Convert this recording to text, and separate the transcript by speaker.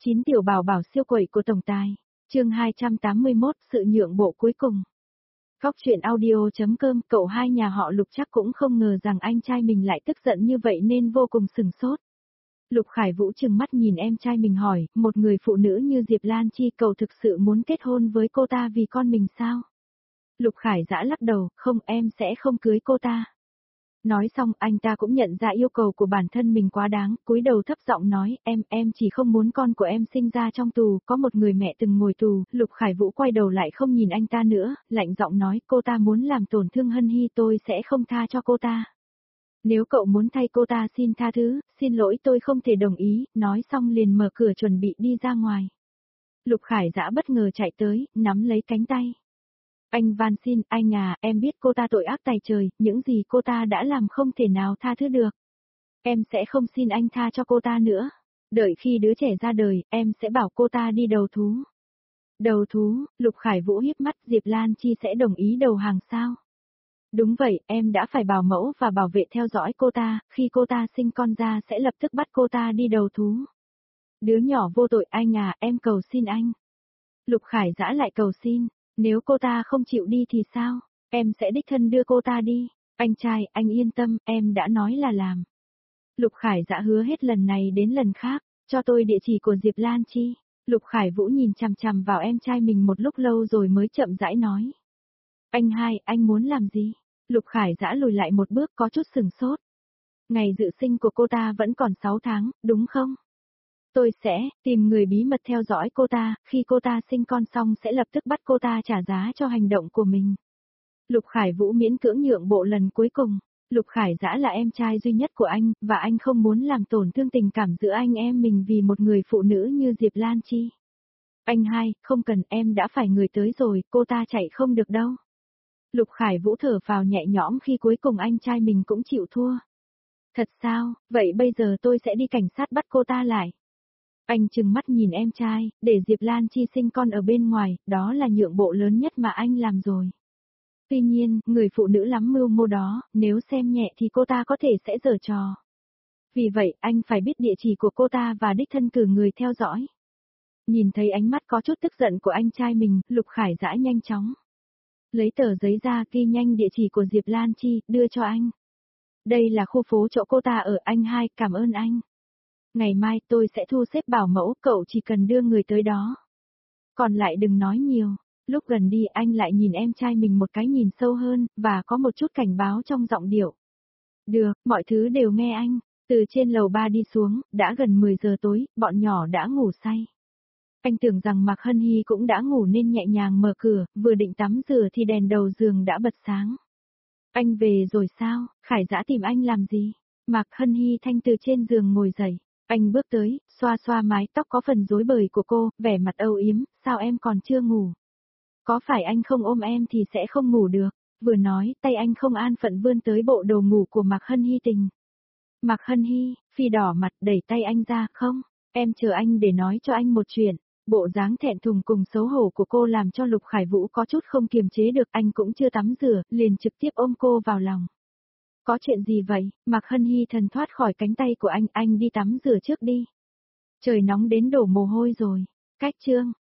Speaker 1: 9 tiểu bảo bảo siêu quẩy của tổng tài. Chương 281, sự nhượng bộ cuối cùng. Góc truyện audio.com. Cậu hai nhà họ Lục chắc cũng không ngờ rằng anh trai mình lại tức giận như vậy nên vô cùng sửng sốt. Lục Khải Vũ trừng mắt nhìn em trai mình hỏi, một người phụ nữ như Diệp Lan Chi, cậu thực sự muốn kết hôn với cô ta vì con mình sao? Lục Khải Dã lắc đầu, không, em sẽ không cưới cô ta. Nói xong anh ta cũng nhận ra yêu cầu của bản thân mình quá đáng, cúi đầu thấp giọng nói, em chỉ không muốn con của em sinh ra trong tù, có một người mẹ từng ngồi tù. Lục Khải Vũ quay đầu lại không nhìn anh ta nữa, lạnh giọng nói, cô ta muốn làm tổn thương Hân Hy, tôi sẽ không tha cho cô ta. Nếu cậu muốn thay cô ta xin tha thứ, xin lỗi, tôi không thể đồng ý. Nói xong liền mở cửa chuẩn bị đi ra ngoài. Lục Khải Dã bất ngờ chạy tới, nắm lấy cánh tay. Anh van xin, anh à, em biết cô ta tội ác tày trời, những gì cô ta đã làm không thể nào tha thứ được. Em sẽ không xin anh tha cho cô ta nữa. Đợi khi đứa trẻ ra đời, em sẽ bảo cô ta đi đầu thú. Đầu thú? Lục Khải Vũ híp mắt, Diệp Lan Chi sẽ đồng ý đầu hàng sao? Đúng vậy, em đã phải bảo mẫu và bảo vệ theo dõi cô ta, khi cô ta sinh con ra sẽ lập tức bắt cô ta đi đầu thú. Đứa nhỏ vô tội, anh à, em cầu xin anh. Lục Khải Dã lại cầu xin. Nếu cô ta không chịu đi thì sao? Em sẽ đích thân đưa cô ta đi. Anh trai, anh yên tâm, em đã nói là làm. Lục Khải Dã hứa hết lần này đến lần khác, cho tôi địa chỉ của Diệp Lan Chi. Lục Khải Vũ nhìn chằm chằm vào em trai mình một lúc lâu rồi mới chậm rãi nói. Anh hai, anh muốn làm gì? Lục Khải Dã lùi lại một bước có chút sửng sốt. Ngày dự sinh của cô ta vẫn còn 6 tháng, đúng không? Tôi sẽ tìm người bí mật theo dõi cô ta, khi cô ta sinh con xong sẽ lập tức bắt cô ta trả giá cho hành động của mình. Lục Khải Vũ miễn cưỡng nhượng bộ lần cuối cùng. Lục Khải Dã là em trai duy nhất của anh, và anh không muốn làm tổn thương tình cảm giữa anh em mình vì một người phụ nữ như Diệp Lan Chi. Anh hai, không cần, em đã phải người tới rồi, cô ta chạy không được đâu. Lục Khải Vũ thở phào nhẹ nhõm khi cuối cùng anh trai mình cũng chịu thua. Thật sao, vậy bây giờ tôi sẽ đi cảnh sát bắt cô ta lại. Anh trừng mắt nhìn em trai, để Diệp Lan Chi sinh con ở bên ngoài, đó là nhượng bộ lớn nhất mà anh làm rồi. Tuy nhiên, người phụ nữ lắm mưu mô đó, nếu xem nhẹ thì cô ta có thể sẽ giở trò. Vì vậy, anh phải biết địa chỉ của cô ta và đích thân cử người theo dõi. Nhìn thấy ánh mắt có chút tức giận của anh trai mình, Lục Khải Dã nhanh chóng lấy tờ giấy ra, ghi nhanh địa chỉ của Diệp Lan Chi, đưa cho anh. Đây là khu phố chỗ cô ta ở, anh hai, cảm ơn anh. Ngày mai tôi sẽ thu xếp bảo mẫu, cậu chỉ cần đưa người tới đó. Còn lại đừng nói nhiều. Lúc gần đi anh lại nhìn em trai mình một cái nhìn sâu hơn, và có một chút cảnh báo trong giọng điệu. Được, mọi thứ đều nghe anh. Từ trên lầu 3 đi xuống, đã gần 10 giờ tối, bọn nhỏ đã ngủ say. Anh tưởng rằng Mạc Hân Hy cũng đã ngủ nên nhẹ nhàng mở cửa, vừa định tắm rửa thì đèn đầu giường đã bật sáng. Anh về rồi sao? Khải Dã tìm anh làm gì? Mạc Hân Hy thanh từ trên giường ngồi dậy. Anh bước tới, xoa xoa mái tóc có phần rối bời của cô, vẻ mặt âu yếm, sao em còn chưa ngủ? Có phải anh không ôm em thì sẽ không ngủ được? Vừa nói, tay anh không an phận vươn tới bộ đồ ngủ của Mạc Hân Hy tình. Mạc Hân Hy, Phi đỏ mặt đẩy tay anh ra, không, em chờ anh để nói cho anh một chuyện. Bộ dáng thẹn thùng cùng xấu hổ của cô làm cho Lục Khải Vũ có chút không kiềm chế được, anh cũng chưa tắm rửa, liền trực tiếp ôm cô vào lòng. Có chuyện gì vậy? Mạc Hân Hy thần thoát khỏi cánh tay của anh đi tắm rửa trước đi. Trời nóng đến đổ mồ hôi rồi. Cách chương.